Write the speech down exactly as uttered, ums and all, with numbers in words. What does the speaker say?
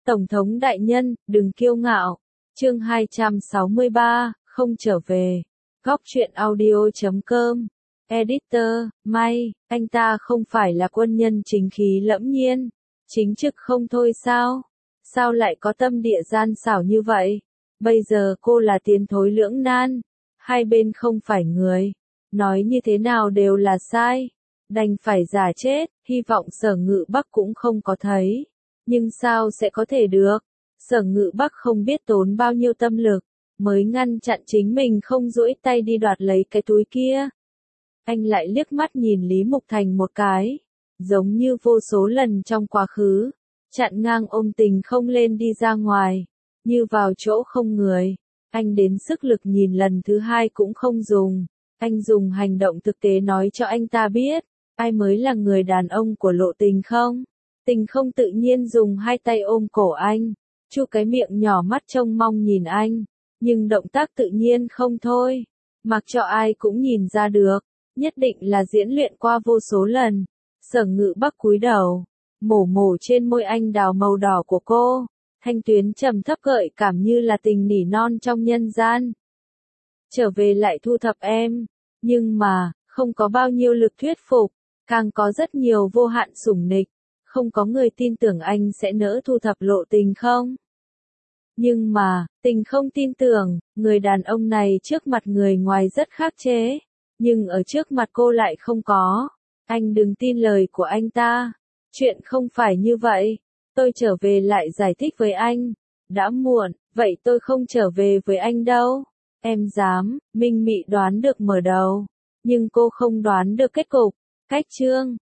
Tổng thống đại nhân, đừng kiêu ngạo. Chương hai trăm sáu mươi ba, không trở về. Góc truyện audio chấm com. Editor, May, anh ta không phải là quân nhân chính khí lẫm nhiên, chính trực không thôi sao? Sao lại có tâm địa gian xảo như vậy? Bây giờ cô là tiến thối lưỡng nan, hai bên không phải người, nói như thế nào đều là sai, đành phải giả chết, hy vọng Sở Ngự Bắc cũng không có thấy. Nhưng sao sẽ có thể được? Sở Ngự Bắc không biết tốn bao nhiêu tâm lực, mới ngăn chặn chính mình không duỗi tay đi đoạt lấy cái túi kia. Anh lại liếc mắt nhìn Lý Mục Thành một cái, giống như vô số lần trong quá khứ, chặn ngang ôm Tình không lên đi ra ngoài, như vào chỗ không người. Anh đến sức lực nhìn lần thứ hai cũng không dùng, anh dùng hành động thực tế nói cho anh ta biết, ai mới là người đàn ông của Lộ Tình không? Tình không tự nhiên dùng hai tay ôm cổ anh, chu cái miệng nhỏ mắt trông mong nhìn anh, nhưng động tác tự nhiên không thôi, mặc cho ai cũng nhìn ra được, nhất định là diễn luyện qua vô số lần. Sở Ngự Bắc cúi đầu, mổ mổ trên môi anh đào màu đỏ của cô, thanh tuyến trầm thấp gợi cảm như là tình nỉ non trong nhân gian. Trở về lại thu thập em, nhưng mà, không có bao nhiêu lực thuyết phục, càng có rất nhiều vô hạn sủng nịch. Không có người tin tưởng anh sẽ nỡ thu thập Lộ Tình không? Nhưng mà, Tình không tin tưởng, người đàn ông này trước mặt người ngoài rất khắc chế, nhưng ở trước mặt cô lại không có. Anh đừng tin lời của anh ta. Chuyện không phải như vậy. Tôi trở về lại giải thích với anh. Đã muộn, vậy tôi không trở về với anh đâu. Em dám, Minh Mị đoán được mở đầu. Nhưng cô không đoán được kết cục. Cách chương.